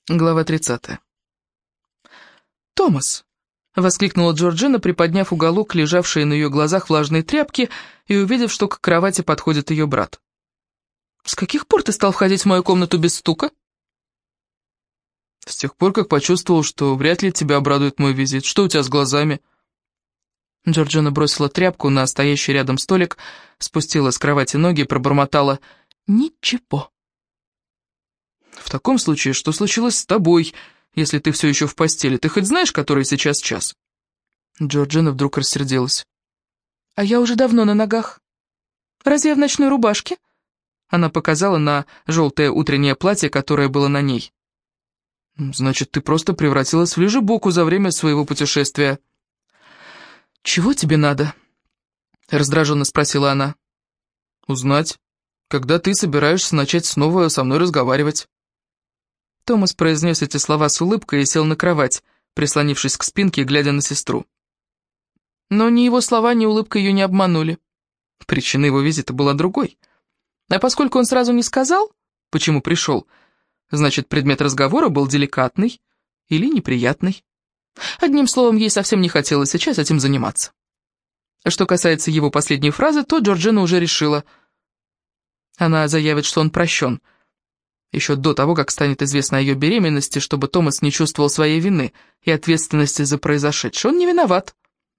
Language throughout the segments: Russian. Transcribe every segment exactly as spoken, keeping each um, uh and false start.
Глава тридцатая. «Томас!» — воскликнула Джорджина, приподняв уголок, лежавшей на ее глазах влажной тряпки, и увидев, что к кровати подходит ее брат. «С каких пор ты стал входить в мою комнату без стука?» «С тех пор, как почувствовал, что вряд ли тебя обрадует мой визит. Что у тебя с глазами?» Джорджина бросила тряпку на стоящий рядом столик, спустила с кровати ноги и пробормотала «Ничего». «В таком случае, что случилось с тобой, если ты все еще в постели? Ты хоть знаешь, который сейчас час?» Джорджина вдруг рассердилась. «А я уже давно на ногах. Разве я в ночной рубашке?» Она показала на желтое утреннее платье, которое было на ней. «Значит, ты просто превратилась в лежебоку за время своего путешествия». «Чего тебе надо?» — раздраженно спросила она. «Узнать, когда ты собираешься начать снова со мной разговаривать». Томас произнес эти слова с улыбкой и сел на кровать, прислонившись к спинке, глядя на сестру. Но ни его слова, ни улыбка ее не обманули. Причина его визита была другой. А поскольку он сразу не сказал, почему пришел, значит, предмет разговора был деликатный или неприятный. Одним словом, ей совсем не хотелось сейчас этим заниматься. Что касается его последней фразы, то Джорджина уже решила. Она заявит, что он прощен. Еще до того, как станет известно о ее беременности, чтобы Томас не чувствовал своей вины и ответственности за произошедшее. Он не виноват.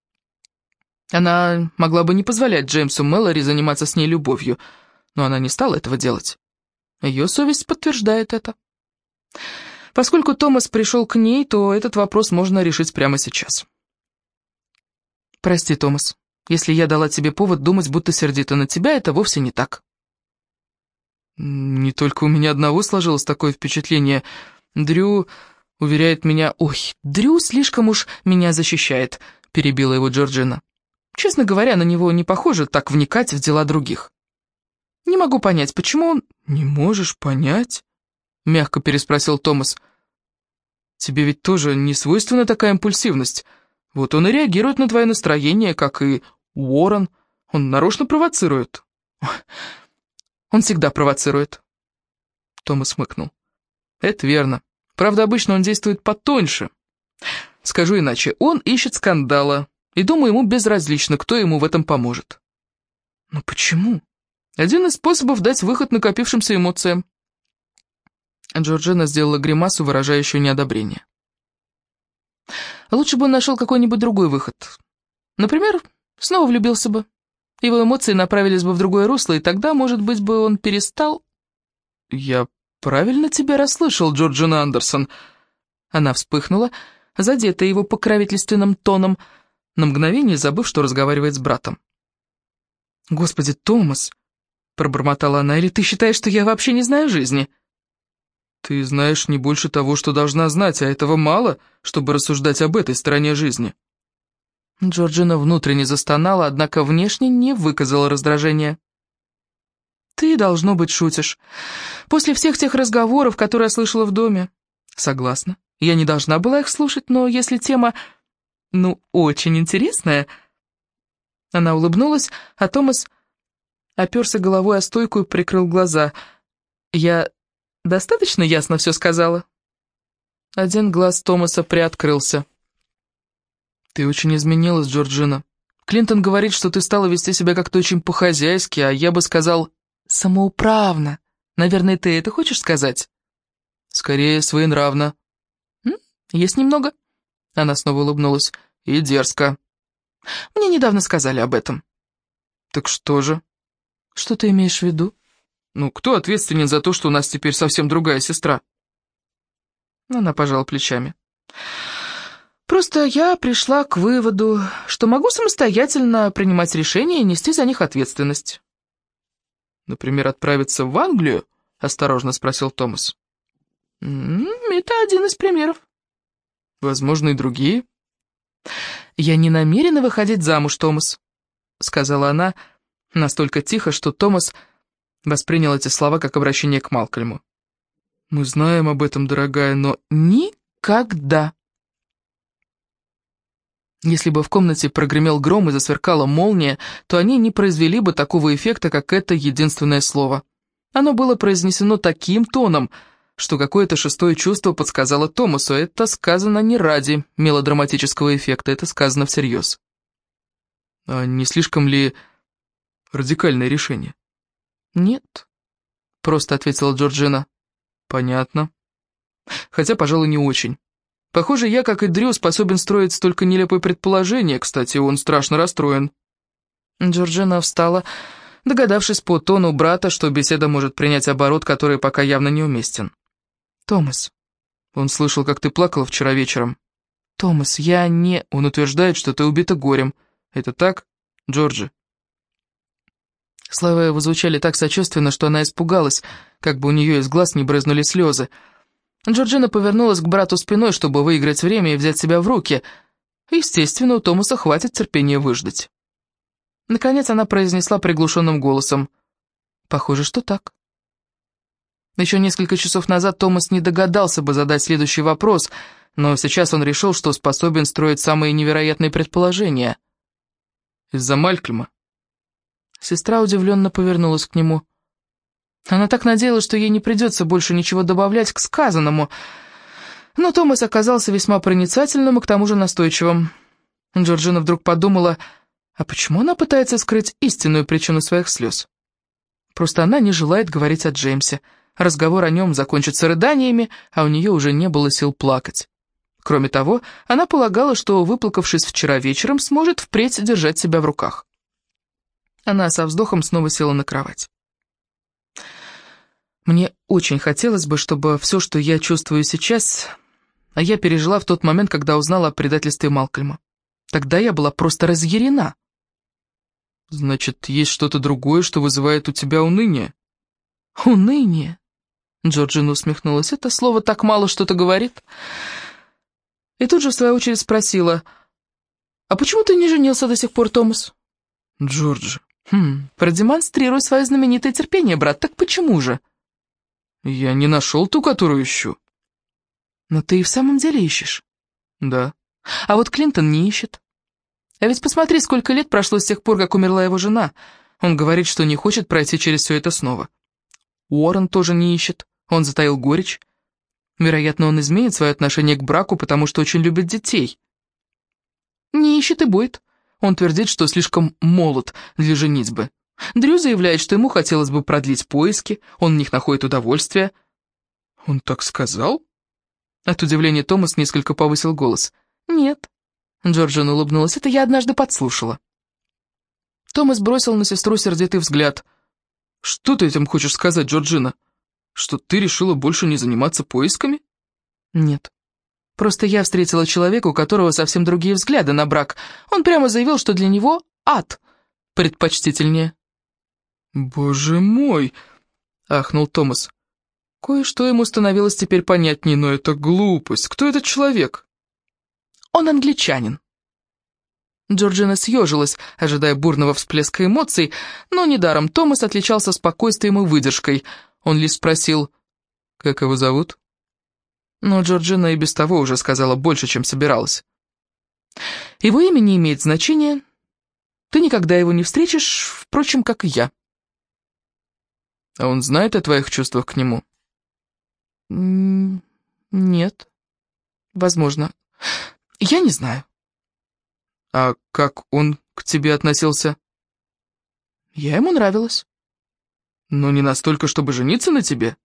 Она могла бы не позволять Джеймсу Мэлори заниматься с ней любовью, но она не стала этого делать. Ее совесть подтверждает это. Поскольку Томас пришел к ней, то этот вопрос можно решить прямо сейчас. «Прости, Томас, если я дала тебе повод думать, будто сердита на тебя, это вовсе не так». «Не только у меня одного сложилось такое впечатление. Дрю уверяет меня...» «Ой, Дрю слишком уж меня защищает», — перебила его Джорджина. «Честно говоря, на него не похоже так вникать в дела других. Не могу понять, почему он...» «Не можешь понять?» — мягко переспросил Томас. «Тебе ведь тоже не свойственна такая импульсивность. Вот он и реагирует на твое настроение, как и Уоррен. Он нарочно провоцирует». «Он всегда провоцирует». Томас хмыкнул. «Это верно. Правда, обычно он действует потоньше. Скажу иначе, он ищет скандала, и, думаю, ему безразлично, кто ему в этом поможет». «Но почему?» «Один из способов дать выход накопившимся эмоциям». Джорджина сделала гримасу, выражающую неодобрение. «Лучше бы он нашел какой-нибудь другой выход. Например, снова влюбился бы. Его эмоции направились бы в другое русло, и тогда, может быть, бы он перестал...» «Я правильно тебя расслышал, Джорджина Андерсон?» Она вспыхнула, задетая его покровительственным тоном, на мгновение забыв, что разговаривает с братом. «Господи, Томас!» — пробормотала она. «Или ты считаешь, что я вообще не знаю жизни?» «Ты знаешь не больше того, что должна знать, а этого мало, чтобы рассуждать об этой стороне жизни». Джорджина внутренне застонала, однако внешне не выказала раздражения. «Ты, должно быть, шутишь. После всех тех разговоров, которые я слышала в доме». «Согласна. Я не должна была их слушать, но если тема, ну, очень интересная...» Она улыбнулась, а Томас оперся головой о стойку и прикрыл глаза. «Я достаточно ясно все сказала?» Один глаз Томаса приоткрылся. «Ты очень изменилась, Джорджина. Клинтон говорит, что ты стала вести себя как-то очень по-хозяйски, а я бы сказал, самоуправно. Наверное, ты это хочешь сказать?» «Скорее, своенравно». М? «Есть немного?» Она снова улыбнулась. «И дерзко». «Мне недавно сказали об этом». «Так что же?» «Что ты имеешь в виду?» «Ну, кто ответственен за то, что у нас теперь совсем другая сестра?» Она пожала плечами. «Просто я пришла к выводу, что могу самостоятельно принимать решения и нести за них ответственность». «Например, отправиться в Англию?» — осторожно спросил Томас. «Это один из примеров». «Возможно, и другие». «Я не намерена выходить замуж, Томас», — сказала она настолько тихо, что Томас воспринял эти слова как обращение к Малкольму. «Мы знаем об этом, дорогая, но никогда». Если бы в комнате прогремел гром и засверкала молния, то они не произвели бы такого эффекта, как это единственное слово. Оно было произнесено таким тоном, что какое-то шестое чувство подсказало Томасу. Это сказано не ради мелодраматического эффекта, это сказано всерьез. А не слишком ли радикальное решение? Нет, просто ответила Джорджина. Понятно. Хотя, пожалуй, не очень. Похоже, я, как и Дрю, способен строить столько нелепые предположения. Кстати, он страшно расстроен. Джорджина встала, догадавшись по тону брата, что беседа может принять оборот, который пока явно неуместен. «Томас, он слышал, как ты плакала вчера вечером». «Томас, я не...» «Он утверждает, что ты убита горем. Это так, Джорджи?» Слова его звучали так сочувственно, что она испугалась, как бы у нее из глаз не брызнули слезы. Джорджина повернулась к брату спиной, чтобы выиграть время и взять себя в руки. Естественно, у Томаса хватит терпения выждать. Наконец она произнесла приглушенным голосом: «Похоже, что так». Еще несколько часов назад Томас не догадался бы задать следующий вопрос, но сейчас он решил, что способен строить самые невероятные предположения. «Из-за Малькольма?» Сестра удивленно повернулась к нему. Она так надеялась, что ей не придется больше ничего добавлять к сказанному, но Томас оказался весьма проницательным и к тому же настойчивым. Джорджина вдруг подумала, а почему она пытается скрыть истинную причину своих слез? Просто она не желает говорить о Джеймсе. Разговор о нем закончится рыданиями, а у нее уже не было сил плакать. Кроме того, она полагала, что, выплакавшись вчера вечером, сможет впредь держать себя в руках. Она со вздохом снова села на кровать. Мне очень хотелось бы, чтобы все, что я чувствую сейчас, а я пережила в тот момент, когда узнала о предательстве Малкольма. Тогда я была просто разъярена. Значит, есть что-то другое, что вызывает у тебя уныние? Уныние? Джорджина усмехнулась. Это слово так мало что-то говорит. И тут же, в свою очередь, спросила: «А почему ты не женился до сих пор, Томас?» «Джорджи...» «Хм, продемонстрируй свое знаменитое терпение, брат, так почему же?» «Я не нашел ту, которую ищу». «Но ты и в самом деле ищешь?» «Да». «А вот Клинтон не ищет. А ведь посмотри, сколько лет прошло с тех пор, как умерла его жена. Он говорит, что не хочет пройти через все это снова. Уоррен тоже не ищет, он затаил горечь. Вероятно, он изменит свое отношение к браку, потому что очень любит детей. Не ищет и Бойд. Он твердит, что слишком молод для женитьбы. Дрю заявляет, что ему хотелось бы продлить поиски, он в них находит удовольствие». «Он так сказал?» От удивления Томас несколько повысил голос. «Нет», — Джорджина улыбнулась, — «это я однажды подслушала». Томас бросил на сестру сердитый взгляд. «Что ты этим хочешь сказать, Джорджина? Что ты решила больше не заниматься поисками?» «Нет. Просто я встретила человека, у которого совсем другие взгляды на брак. Он прямо заявил, что для него ад предпочтительнее». «Боже мой!» — ахнул Томас. Кое-что ему становилось теперь понятнее, но это глупость. Кто этот человек? «Он англичанин». Джорджина съежилась, ожидая бурного всплеска эмоций, но недаром Томас отличался спокойствием и выдержкой. Он лишь спросил: «Как его зовут?» Но Джорджина и без того уже сказала больше, чем собиралась. «Его имя не имеет значения. Ты никогда его не встретишь, впрочем, как и я». «А он знает о твоих чувствах к нему?» «Нет. Возможно. Я не знаю». «А как он к тебе относился?» «Я ему нравилась». «Но не настолько, чтобы жениться на тебе?»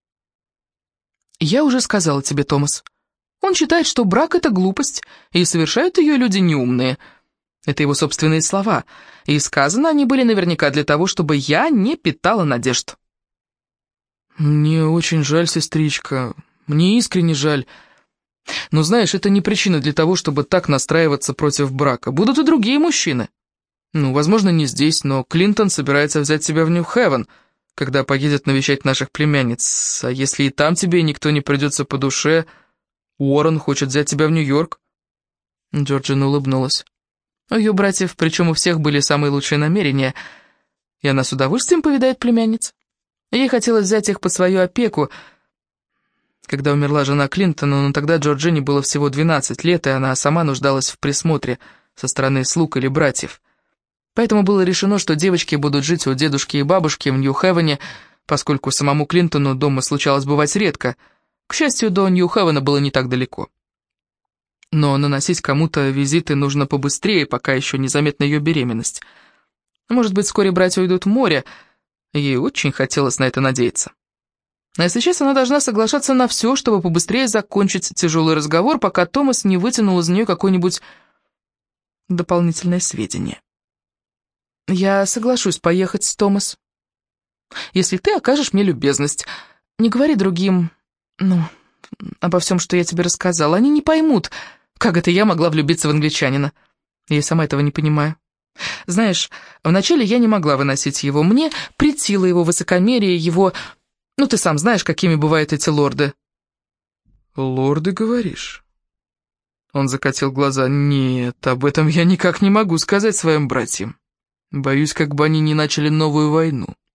«Я уже сказала тебе, Томас. Он считает, что брак — это глупость, и совершают ее люди неумные. Это его собственные слова, и сказаны они были наверняка для того, чтобы я не питала надежд». «Мне очень жаль, сестричка, мне искренне жаль. Но знаешь, это не причина для того, чтобы так настраиваться против брака. Будут и другие мужчины. Ну, возможно, не здесь, но Клинтон собирается взять тебя в Нью-Хевен, когда поедет навещать наших племянниц. А если и там тебе никто не придется по душе, Уоррен хочет взять тебя в Нью-Йорк». Джорджина улыбнулась. У ее братьев, причем у всех, были самые лучшие намерения, и она с удовольствием повидает племянниц. Ей хотелось взять их под свою опеку. Когда умерла жена Клинтона, но тогда Джорджине было всего двенадцать лет, и она сама нуждалась в присмотре со стороны слуг или братьев. Поэтому было решено, что девочки будут жить у дедушки и бабушки в Нью-Хевене, поскольку самому Клинтону дома случалось бывать редко. К счастью, до Нью-Хевена было не так далеко. Но наносить кому-то визиты нужно побыстрее, пока еще незаметна ее беременность. Может быть, вскоре братья уйдут в море. Ей очень хотелось на это надеяться. А если честно, она должна соглашаться на все, чтобы побыстрее закончить тяжелый разговор, пока Томас не вытянул из нее какое-нибудь дополнительное сведение. «Я соглашусь поехать, Томас, если ты окажешь мне любезность. Не говори другим, ну, обо всем, что я тебе рассказала. Они не поймут, как это я могла влюбиться в англичанина. Я и сама этого не понимаю. Знаешь, вначале я не могла выносить его. Мне претило его высокомерие, его... Ну, ты сам знаешь, какими бывают эти лорды». «Лорды, говоришь?» Он закатил глаза. «Нет, об этом я никак не могу сказать своим братьям. Боюсь, как бы они не начали новую войну.